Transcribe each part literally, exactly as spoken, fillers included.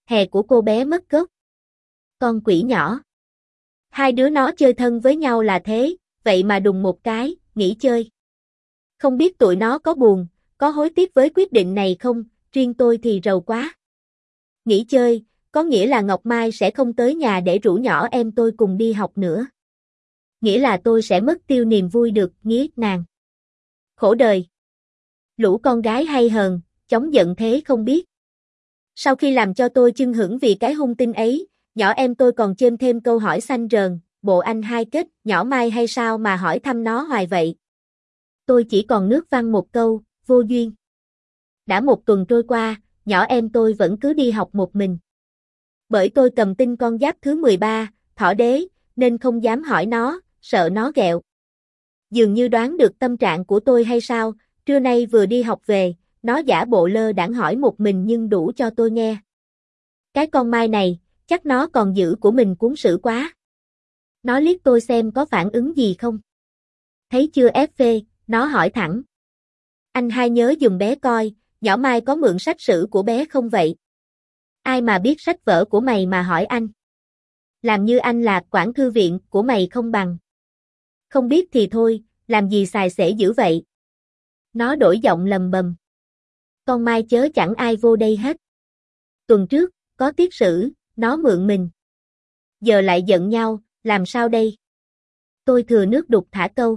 Hè của cô bé mất gốc. Con quỷ nhỏ. Hai đứa nó chơi thân với nhau là thế, vậy mà đùng một cái, nghỉ chơi. Không biết tụi nó có buồn, có hối tiếc với quyết định này không, riêng tôi thì rầu quá. Nghỉ chơi, có nghĩa là Ngọc Mai sẽ không tới nhà để rủ nhỏ em tôi cùng đi học nữa. Nghĩa là tôi sẽ mất tiêu niềm vui được nghía nàng. Khổ đời. Lũ con gái hay hờn, chóng giận thế không biết. Sau khi làm cho tôi chưng hửng vì cái hung tin ấy, nhỏ em tôi còn chêm thêm câu hỏi xanh rờn, bộ anh hai kết, nhỏ Mai hay sao mà hỏi thăm nó hoài vậy. Tôi chỉ còn nước văng một câu, vô duyên. Đã một tuần trôi qua, nhỏ em tôi vẫn cứ đi học một mình. Bởi tôi cầm tinh con giáp thứ mười ba, thỏ đế, nên không dám hỏi nó, sợ nó ghẹo. Dường như đoán được tâm trạng của tôi hay sao, trưa nay vừa đi học về, nó giả bộ lơ đãng hỏi một mình nhưng đủ cho tôi nghe. Cái con Mai này, chắc nó còn giữ của mình cuốn xử quá. Nó liếc tôi xem có phản ứng gì không. Thấy chưa ép phê, nó hỏi thẳng. Anh hai nhớ giùm bé coi, nhỏ Mai có mượn sách sử của bé không vậy? Ai mà biết sách vở của mày mà hỏi anh? Làm như anh là quản thư viện của mày không bằng. Không biết thì thôi, làm gì xài xể dữ vậy? Nó đổi giọng lầm bầm. Con Mai chớ chẳng ai vô đây hết. Tuần trước, có tiết sử, nó mượn mình. Giờ lại giận nhau, làm sao đây? Tôi thừa nước đục thả câu.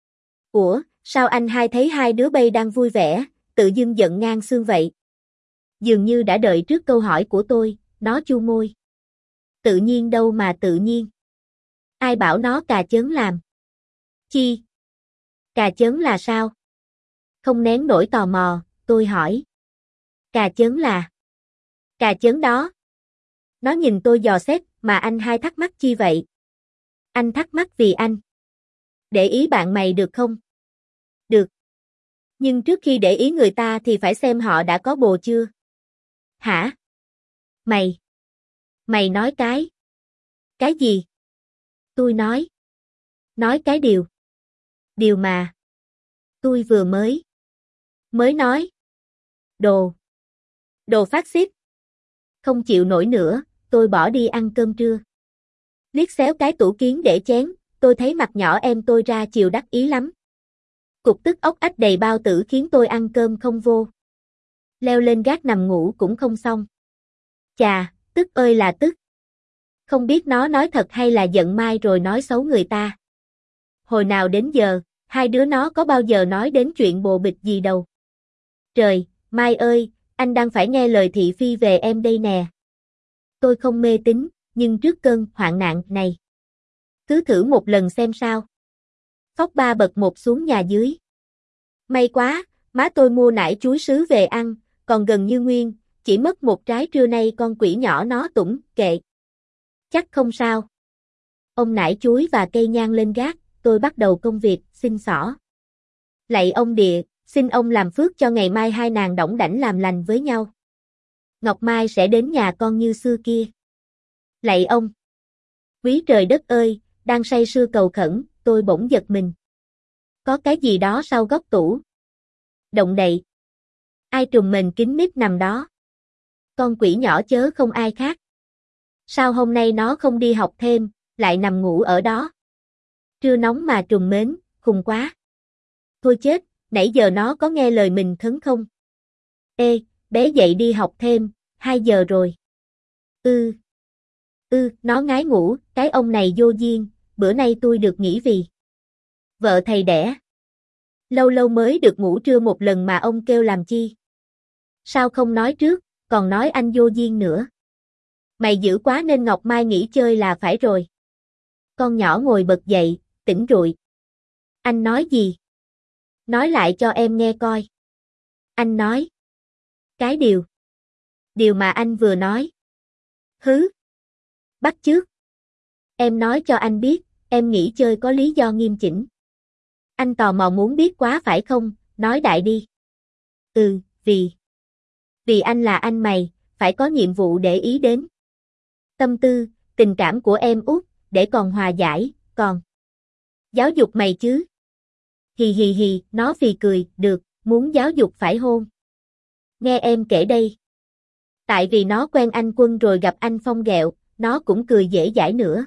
Ủa, sao anh hai thấy hai đứa bay đang vui vẻ, tự dưng giận ngang xương vậy? Dường như đã đợi trước câu hỏi của tôi, nó chu môi. Tự nhiên đâu mà tự nhiên. Ai bảo nó cà chớn làm? Chi? Cà chớn là sao? Không nén nổi tò mò, tôi hỏi. Cà chớn là? Cà chớn đó. Nó nhìn tôi dò xét, mà anh hai thắc mắc chi vậy? Anh thắc mắc vì anh. Để ý bạn mày được không? Được. Nhưng trước khi để ý người ta thì phải xem họ đã có bồ chưa? Hả? Mày? Mày nói cái? Cái gì? Tôi nói. Nói cái điều. Điều mà. Tôi vừa mới. Mới nói. Đồ. Đồ phát xít. Không chịu nổi nữa, tôi bỏ đi ăn cơm trưa. Liếc xéo cái tủ kiến để chén, tôi thấy mặt nhỏ em tôi ra chiều đắc ý lắm. Cục tức ốc ách đầy bao tử khiến tôi ăn cơm không vô. Leo lên gác nằm ngủ cũng không xong. Chà, tức ơi là tức. Không biết nó nói thật hay là giận Mai rồi nói xấu người ta. Hồi nào đến giờ, hai đứa nó có bao giờ nói đến chuyện bồ bịch gì đâu. Trời, Mai ơi, anh đang phải nghe lời thị phi về em đây nè. Tôi không mê tín, nhưng trước cơn hoạn nạn này, cứ thử một lần xem sao. Phóc ba bật một xuống nhà dưới. May quá, má tôi mua nải chuối sứ về ăn, còn gần như nguyên, chỉ mất một trái trưa nay con quỷ nhỏ nó tủng, kệ. Chắc không sao. Ông nải chuối và cây nhang lên gác, tôi bắt đầu công việc, xin xỏ. Lạy ông địa, xin ông làm phước cho ngày mai hai nàng đỏng đảnh làm lành với nhau. Ngọc Mai sẽ đến nhà con như xưa kia. Lạy ông. Quý trời đất ơi, đang say sưa cầu khẩn, tôi bỗng giật mình. Có cái gì đó sau góc tủ. Động đậy. Ai trùm mền kín mít nằm đó? Con quỷ nhỏ chớ không ai khác. Sao hôm nay nó không đi học thêm, lại nằm ngủ ở đó? Trưa nóng mà trùng mến, khùng quá. Thôi chết, nãy giờ nó có nghe lời mình khấn không? Ê, bé dậy đi học thêm, hai giờ rồi. Ừ. Ừ, nó ngái ngủ, cái ông này vô duyên, bữa nay tôi được nghỉ vì vợ thầy đẻ. Lâu lâu mới được ngủ trưa một lần mà ông kêu làm chi? Sao không nói trước, còn nói anh vô duyên nữa. Mày dữ quá nên Ngọc Mai nghỉ chơi là phải rồi. Con nhỏ ngồi bật dậy, tỉnh rụi. Anh nói gì? Nói lại cho em nghe coi. Anh nói. Cái điều. Điều mà anh vừa nói. Hứ. Bắt chước. Em nói cho anh biết, em nghỉ chơi có lý do nghiêm chỉnh. Anh tò mò muốn biết quá phải không, nói đại đi. Ừ, vì. Vì anh là anh mày, phải có nhiệm vụ để ý đến. Tâm tư, tình cảm của em út, để còn hòa giải, còn. Giáo dục mày chứ. Hì hì hì, nó phì cười, được, muốn giáo dục phải hôn. Nghe em kể đây. Tại vì nó quen anh Quân rồi gặp anh Phong ghẹo, nó cũng cười dễ dãi nữa.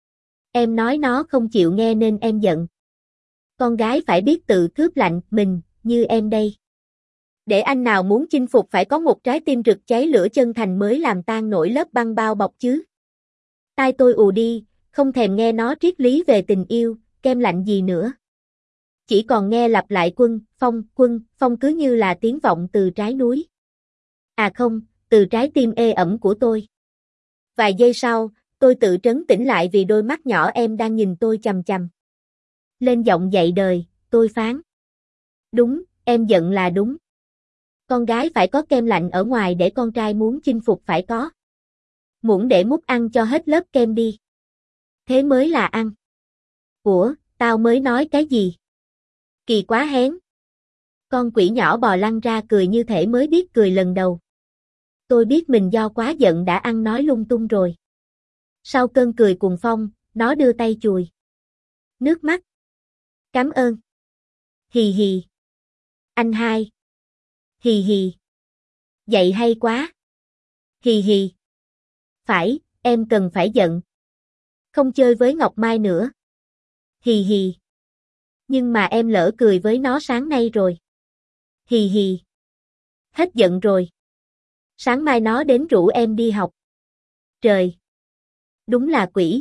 Em nói nó không chịu nghe nên em giận. Con gái phải biết tự cướp lạnh mình, như em đây. Để anh nào muốn chinh phục phải có một trái tim rực cháy lửa chân thành mới làm tan nổi lớp băng bao bọc chứ. Tai tôi ù đi, không thèm nghe nó triết lý về tình yêu, kem lạnh gì nữa. Chỉ còn nghe lặp lại Quân, Phong, Quân, Phong cứ như là tiếng vọng từ trái núi. À không, từ trái tim ê ẩm của tôi. Vài giây sau, tôi tự trấn tĩnh lại vì đôi mắt nhỏ em đang nhìn tôi chằm chằm. Lên giọng dạy đời, tôi phán. Đúng, em giận là đúng. Con gái phải có kem lạnh ở ngoài để con trai muốn chinh phục phải có. Muỗng để múc ăn cho hết lớp kem đi. Thế mới là ăn. Ủa, tao mới nói cái gì? Kỳ quá hén. Con quỷ nhỏ bò lăn ra cười như thể mới biết cười lần đầu. Tôi biết mình do quá giận đã ăn nói lung tung rồi. Sau cơn cười cuồng phong, nó đưa tay chùi nước mắt. Cảm ơn. Hì hì. Anh hai. Hì hì. Dạy hay quá. Hì hì. Phải, em cần phải giận. Không chơi với Ngọc Mai nữa. Hì hì. Nhưng mà em lỡ cười với nó sáng nay rồi. Hì hì. Hết giận rồi. Sáng mai nó đến rủ em đi học. Trời. Đúng là quỷ.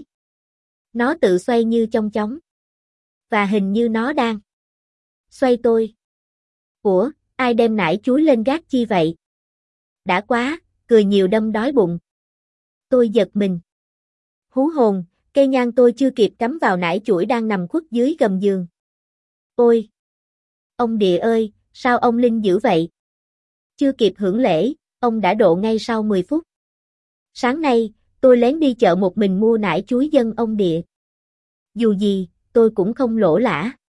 Nó tự xoay như chong chóng. Và hình như nó đang xoay tôi. Ủa, ai đem nải chuối lên gác chi vậy? Đã quá, cười nhiều đâm đói bụng. Tôi giật mình. Hú hồn, cây nhang tôi chưa kịp cắm vào nải chuỗi đang nằm khuất dưới gầm giường. Ôi! Ông địa ơi, sao ông linh dữ vậy? Chưa kịp hưởng lễ, ông đã độ ngay sau mười phút. Sáng nay, tôi lén đi chợ một mình mua nải chuối dân ông địa. Dù gì, tôi cũng không lỗ lã.